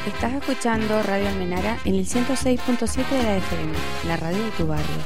Estás escuchando Radio Almenara en el 106.7 de la FM, la radio de tu barrio.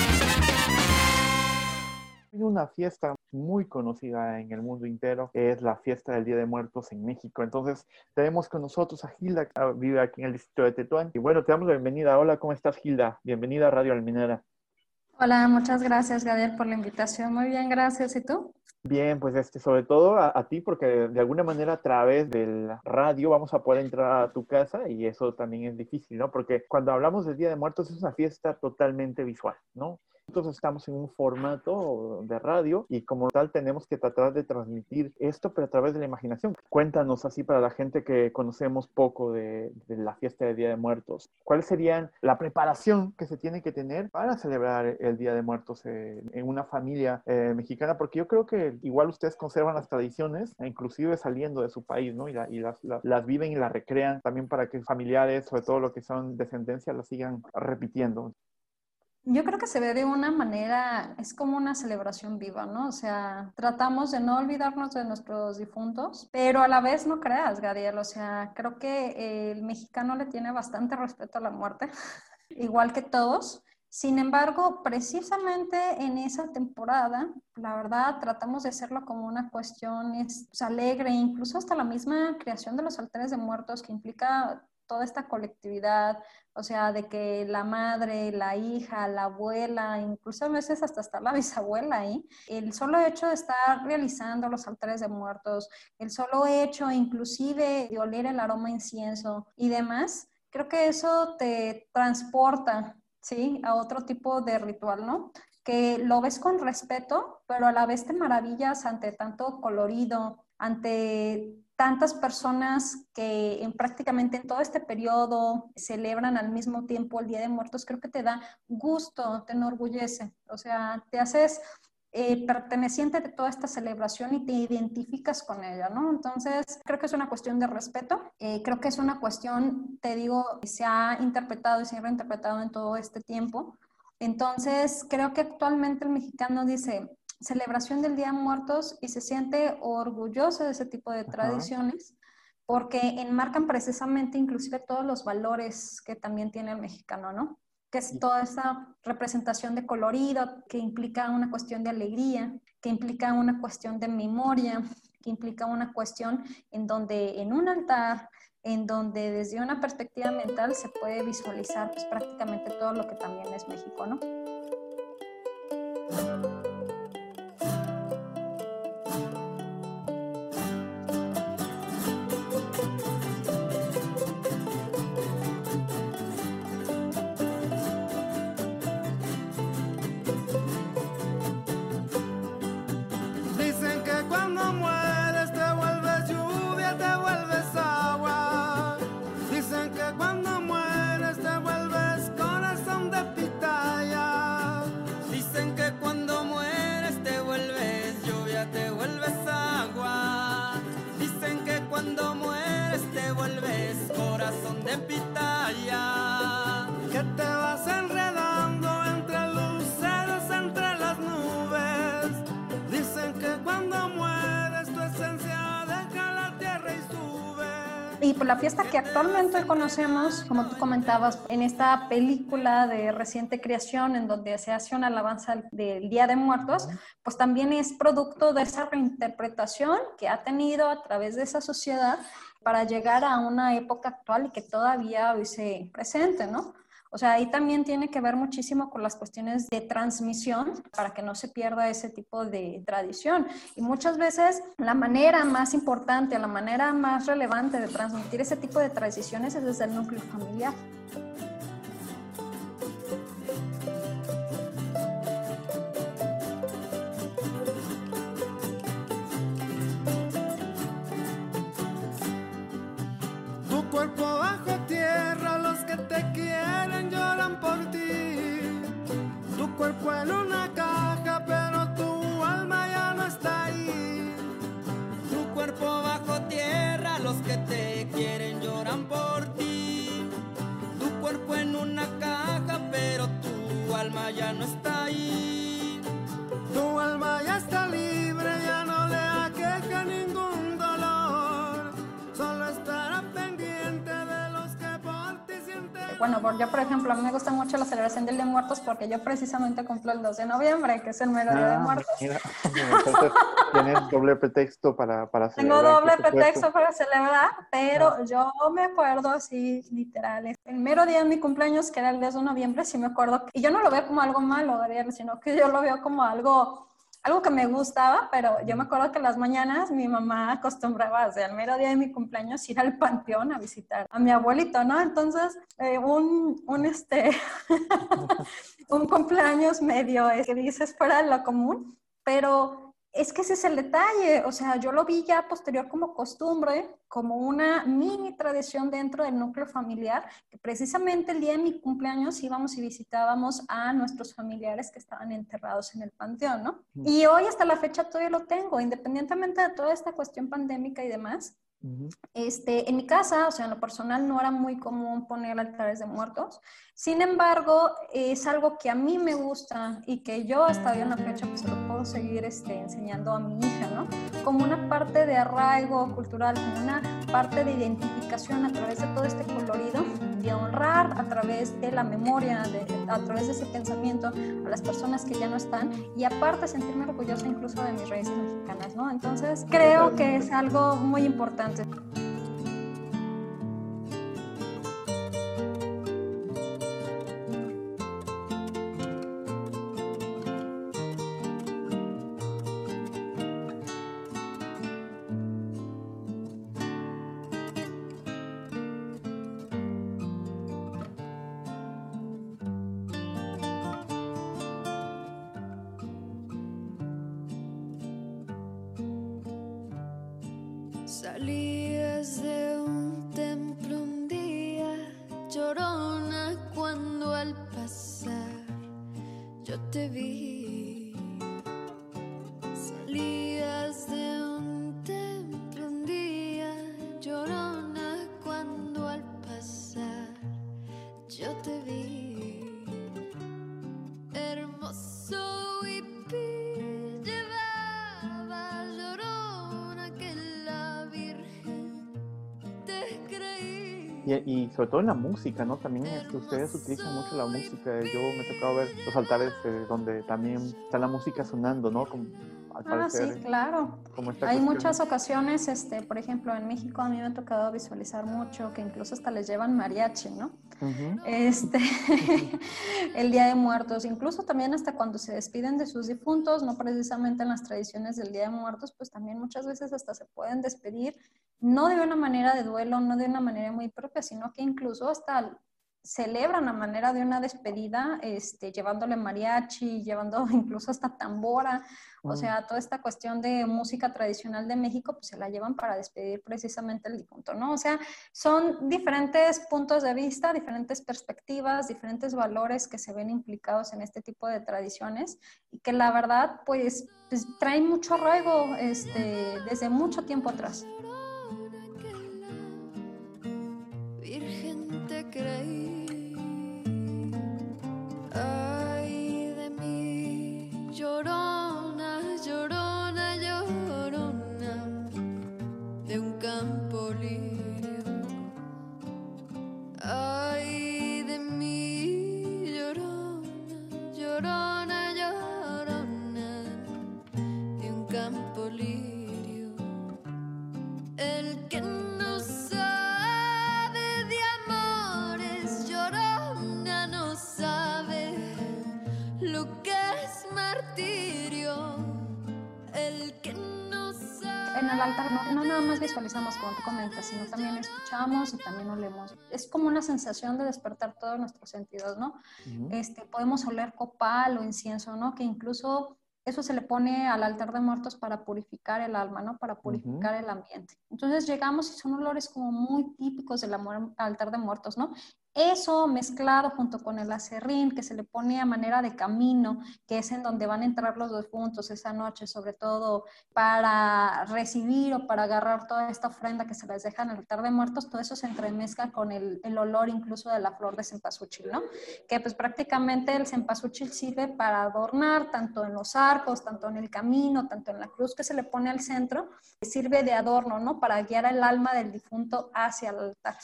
Hay una fiesta muy conocida en el mundo entero, es la fiesta del Día de Muertos en México. Entonces, tenemos con nosotros a Gilda, que vive aquí en el distrito de Tetuán. Y bueno, te damos la bienvenida. Hola, ¿cómo estás, Gilda? Bienvenida a Radio Almenara. Hola, muchas gracias, Gadiel, por la invitación. Muy bien, gracias. ¿Y tú? Bien, pues sobre todo a ti, porque de alguna manera a través del radio vamos a poder entrar a tu casa y eso también es difícil, ¿no? Porque cuando hablamos del Día de Muertos es una fiesta totalmente visual, ¿no? Nosotros estamos en un formato de radio y como tal tenemos que tratar de transmitir esto, pero a través de la imaginación. Cuéntanos así para la gente que conocemos poco de la fiesta del Día de Muertos. ¿Cuál sería la preparación que se tiene que tener para celebrar el Día de Muertos en una familia mexicana? Porque yo creo que igual ustedes conservan las tradiciones, inclusive saliendo de su país, ¿no? Y las viven y las recrean también para que familiares, sobre todo lo que son descendencia, las sigan repitiendo. Yo creo que se ve de una manera, es como una celebración viva, ¿no? O sea, tratamos de no olvidarnos de nuestros difuntos, pero a la vez no creas, Gadiel, o sea, creo que el mexicano le tiene bastante respeto a la muerte, igual que todos. Sin embargo, precisamente en esa temporada, la verdad, tratamos de hacerlo como una cuestión alegre, incluso hasta la misma creación de los altares de muertos que implica toda esta colectividad, o sea, de que la madre, la hija, la abuela, incluso a veces hasta está la bisabuela ahí, el solo hecho de estar realizando los altares de muertos, el solo hecho inclusive de oler el aroma a incienso y demás, creo que eso te transporta, ¿sí?, a otro tipo de ritual, ¿no? Que lo ves con respeto, pero a la vez te maravillas ante tanto colorido, ante tantas personas que prácticamente en todo este periodo celebran al mismo tiempo el Día de Muertos. Creo que te da gusto, te enorgullece, o sea, te haces perteneciente de toda esta celebración y te identificas con ella, ¿no? Entonces, creo que es una cuestión de respeto, creo que es una cuestión, te digo, que se ha interpretado y se ha reinterpretado en todo este tiempo. Entonces, creo que actualmente el mexicano dice celebración del Día de Muertos y se siente orgulloso de ese tipo de tradiciones porque enmarcan precisamente inclusive todos los valores que también tiene el mexicano, ¿no? Que es toda esa representación de colorido, que implica una cuestión de alegría, que implica una cuestión de memoria, que implica una cuestión en donde en un altar, en donde desde una perspectiva mental se puede visualizar pues, prácticamente todo lo que también es México, ¿no? Y por la fiesta que actualmente conocemos, como tú comentabas, en esta película de reciente creación en donde se hace una alabanza del Día de Muertos, pues también es producto de esa reinterpretación que ha tenido a través de esa sociedad para llegar a una época actual y que todavía hoy se presente, ¿no? O sea, ahí también tiene que ver muchísimo con las cuestiones de transmisión para que no se pierda ese tipo de tradición. Y muchas veces la manera más importante, la manera más relevante de transmitir ese tipo de tradiciones es desde el núcleo familiar. Tu cuerpo bajo tierra, los que te quieren lloran por ti. Tu cuerpo en una caja, pero tu alma ya no está ahí. Tu cuerpo bajo tierra, los que te quieren lloran por ti. Tu cuerpo bueno, yo por ejemplo, a mí me gusta mucho la celebración del Día de Muertos porque yo precisamente cumplo el 2 de noviembre, que es el mero Día de Muertos. Mira, entonces tienes doble pretexto para celebrar. Tengo doble pretexto para celebrar, pero yo me acuerdo así, literal, el mero día de mi cumpleaños, que era el 10 de noviembre, sí me acuerdo, y yo no lo veo como algo malo, Gabriel, sino que yo lo veo como algo que me gustaba, pero yo me acuerdo que las mañanas mi mamá acostumbraba, o sea, el mero día de mi cumpleaños, ir al panteón a visitar a mi abuelito, ¿no? Entonces, un cumpleaños medio, que dices fuera de lo común, pero es que ese es el detalle, o sea, yo lo vi ya posterior como costumbre, como una mini tradición dentro del núcleo familiar, que precisamente el día de mi cumpleaños íbamos y visitábamos a nuestros familiares que estaban enterrados en el panteón, ¿no? Y hoy hasta la fecha todavía lo tengo, independientemente de toda esta cuestión pandémica y demás. En mi casa, o sea, en lo personal no era muy común poner altares de muertos. Sin embargo, es algo que a mí me gusta y que yo hasta hoy en la fecha pues se lo puedo seguir enseñando a mi hija, ¿no? Como una parte de arraigo cultural, como una parte de identificación a través de todo este colorido, de honrar a través de la memoria, a través de ese pensamiento a las personas que ya no están y aparte sentirme orgullosa incluso de mis raíces mexicanas, ¿no? Entonces creo que es algo muy importante. Salías de un templo un día, llorona, cuando al pasar yo te vi. Salías de un templo un día, llorona, cuando al pasar yo te vi. Hermoso hippie llevaba llorona que la Virgen te creí. Y sobre todo en la música, ¿no? También ustedes utilizan mucho la música. Yo me he tocado ver los altares donde también está la música sonando, ¿no? Como, al parecer, sí, claro. Hay muchas ocasiones, por ejemplo, en México a mí me ha tocado visualizar mucho que incluso hasta les llevan mariachi, ¿no? El Día de Muertos, incluso también hasta cuando se despiden de sus difuntos, no precisamente en las tradiciones del Día de Muertos, pues también muchas veces hasta se pueden despedir, no de una manera de duelo, no de una manera muy propia, sino que incluso hasta celebran a manera de una despedida, llevándole mariachi, llevando incluso hasta tambora, o sea, toda esta cuestión de música tradicional de México, pues se la llevan para despedir precisamente el difunto, ¿no? O sea, son diferentes puntos de vista, diferentes perspectivas, diferentes valores que se ven implicados en este tipo de tradiciones y que la verdad, pues traen mucho arraigo desde mucho tiempo atrás. Virgen te creí. Ay de mí, llorona, llorona, llorona, de un campo lirio. Ay de mí, llorona, llorona, llorona, de un campo lirio. El que no sabe de amores, llorona, no sabe lo que es martirio. El que no sabe. En el altar no nada más visualizamos, como tú comentas, sino también escuchamos y también olemos. Es como una sensación de despertar todos nuestros sentidos, ¿no? Podemos oler copal o incienso, ¿no? Que incluso eso se le pone al altar de muertos para purificar el alma, ¿no? Para purificar el ambiente. Entonces llegamos y son olores como muy típicos del altar de muertos, ¿no? Eso mezclado junto con el aserrín que se le pone a manera de camino, que es en donde van a entrar los difuntos esa noche, sobre todo para recibir o para agarrar toda esta ofrenda que se les deja en el altar de muertos, todo eso se entremezcla con el olor incluso de la flor de cempasúchil, ¿no? Que pues prácticamente el cempasúchil sirve para adornar tanto en los arcos, tanto en el camino, tanto en la cruz que se le pone al centro, sirve de adorno, ¿no? Para guiar el alma del difunto hacia el altar.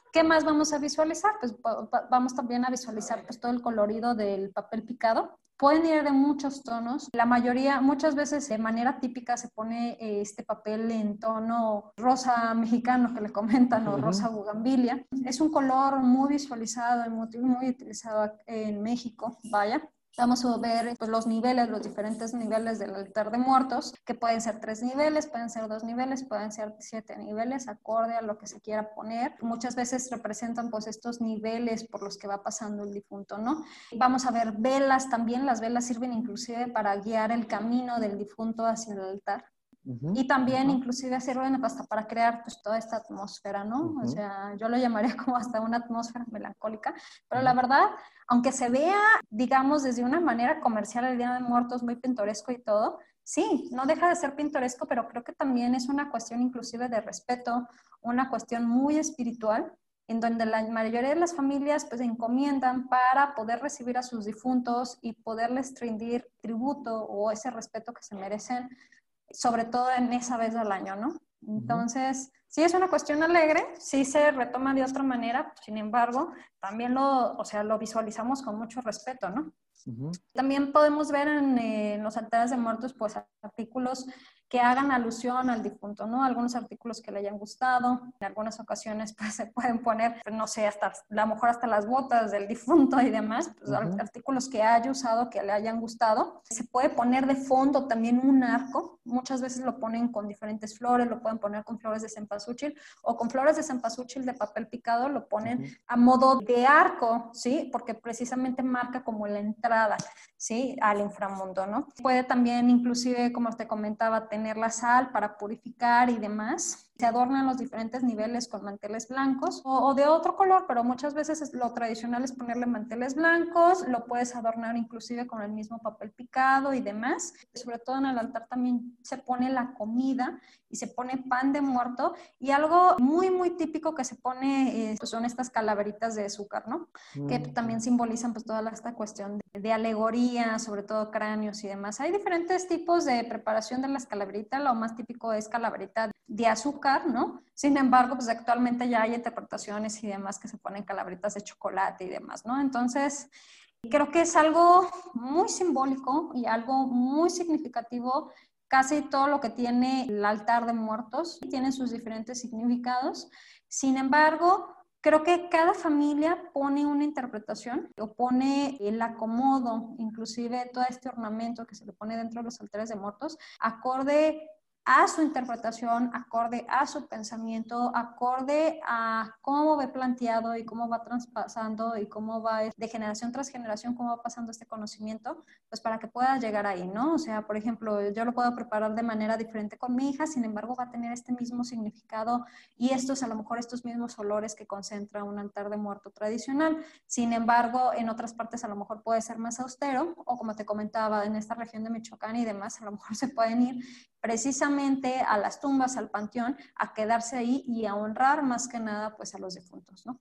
¿Qué más vamos a visualizar? Pues vamos también a visualizar pues todo el colorido del papel picado. Pueden ir de muchos tonos. La mayoría, muchas veces de manera típica se pone este papel en tono rosa mexicano que le comentan, o rosa bugambilia. Es un color muy visualizado y muy utilizado en México, vaya. Vamos a ver pues, los diferentes niveles del altar de muertos, que pueden ser 3 niveles, pueden ser 2 niveles, pueden ser 7 niveles, acorde a lo que se quiera poner. Muchas veces representan pues estos niveles por los que va pasando el difunto, ¿no? Vamos a ver velas también. Las velas sirven inclusive para guiar el camino del difunto hacia el altar. Y también inclusive sirven hasta para crear pues toda esta atmósfera, ¿no? O sea, yo lo llamaría como hasta una atmósfera melancólica, pero la verdad, aunque se vea, digamos, desde una manera comercial el Día de Muertos muy pintoresco y todo, sí, no deja de ser pintoresco, pero creo que también es una cuestión inclusive de respeto, una cuestión muy espiritual, en donde la mayoría de las familias pues encomiendan para poder recibir a sus difuntos y poderles rendir tributo o ese respeto que se merecen, sobre todo en esa vez del año, ¿no? Entonces, sí es una cuestión alegre, sí se retoma de otra manera, sin embargo, también lo visualizamos con mucho respeto, ¿no? También podemos ver en los altares de muertos, pues, artículos que hagan alusión al difunto, ¿no? Algunos artículos que le hayan gustado. En algunas ocasiones, pues, se pueden poner, no sé, a lo mejor hasta las botas del difunto y demás, pues, artículos que haya usado, que le hayan gustado. Se puede poner de fondo también un arco. Muchas veces lo ponen con diferentes flores, lo pueden poner con flores de cempasúchil o con flores de cempasúchil de papel picado, lo ponen a modo de arco, ¿sí? Porque precisamente marca como la entrada, ¿sí? Al inframundo, ¿no? Puede también, inclusive, como te comentaba, tener la sal para purificar y demás. Se adornan los diferentes niveles con manteles blancos o de otro color, pero muchas veces lo tradicional es ponerle manteles blancos. Lo puedes adornar inclusive con el mismo papel picado y demás. Sobre todo en el altar también se pone la comida y se pone pan de muerto, y algo muy muy típico que se pone pues son estas calaveritas de azúcar, ¿no? Que también simbolizan pues toda esta cuestión de alegoría, sobre todo cráneos y demás. Hay diferentes tipos de preparación de las calaveritas. Lo más típico es calaverita de azúcar, ¿no? Sin embargo, pues actualmente ya hay interpretaciones y demás que se ponen calaveritas de chocolate y demás, ¿no? Entonces, creo que es algo muy simbólico y algo muy significativo. Casi todo lo que tiene el altar de muertos tiene sus diferentes significados. Sin embargo, creo que cada familia pone una interpretación o pone el acomodo, inclusive todo este ornamento que se le pone dentro de los altares de muertos, acorde a su interpretación, acorde a su pensamiento, acorde a cómo ve planteado y cómo va traspasando y cómo va de generación tras generación, cómo va pasando este conocimiento, pues para que pueda llegar ahí, ¿no? O sea, por ejemplo, yo lo puedo preparar de manera diferente con mi hija, sin embargo va a tener este mismo significado y a lo mejor estos mismos olores que concentra un altar de muerto tradicional. Sin embargo, en otras partes a lo mejor puede ser más austero, o como te comentaba, en esta región de Michoacán y demás, a lo mejor se pueden ir precisamente a las tumbas, al panteón, a quedarse ahí y a honrar más que nada pues a los difuntos, ¿no?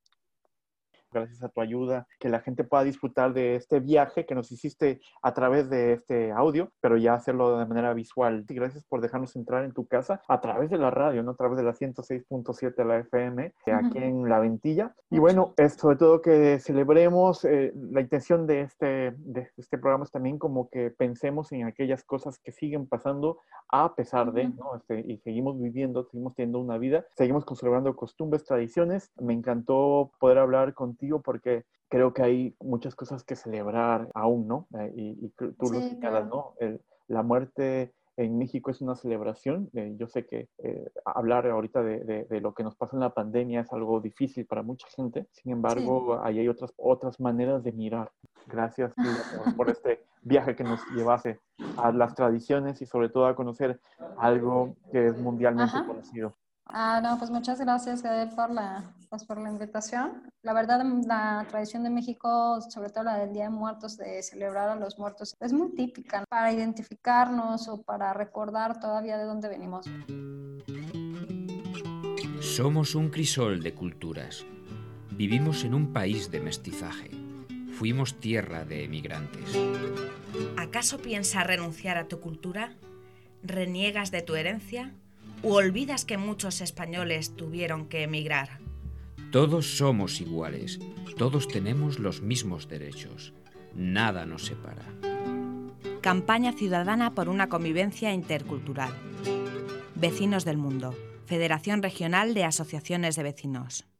Gracias a tu ayuda, que la gente pueda disfrutar de este viaje que nos hiciste a través de este audio, pero ya hacerlo de manera visual. Y gracias por dejarnos entrar en tu casa a través de la radio, ¿no? A través de la 106.7 de la FM, aquí en La Ventilla. Y bueno, sobre todo que celebremos la intención de este programa es también como que pensemos en aquellas cosas que siguen pasando a pesar de, ¿no? Y seguimos viviendo, seguimos teniendo una vida, seguimos conservando costumbres, tradiciones. Me encantó poder hablar contigo porque creo que hay muchas cosas que celebrar aún, ¿no? Y tú lo señalas, ¿no? La muerte en México es una celebración. Yo sé que hablar ahorita de lo que nos pasa en la pandemia es algo difícil para mucha gente. Sin embargo, ahí hay otras maneras de mirar. Gracias por este viaje que nos llevase a las tradiciones y sobre todo a conocer algo que es mundialmente conocido. No, pues muchas gracias, Gael, por la invitación. La verdad, la tradición de México, sobre todo la del Día de Muertos, de celebrar a los muertos, es muy típica para identificarnos o para recordar todavía de dónde venimos. Somos un crisol de culturas. Vivimos en un país de mestizaje. Fuimos tierra de emigrantes. ¿Acaso piensas renunciar a tu cultura? ¿Reniegas de tu herencia? ¿O olvidas que muchos españoles tuvieron que emigrar? Todos somos iguales, todos tenemos los mismos derechos. Nada nos separa. Campaña ciudadana por una convivencia intercultural. Vecinos del Mundo, Federación Regional de Asociaciones de Vecinos.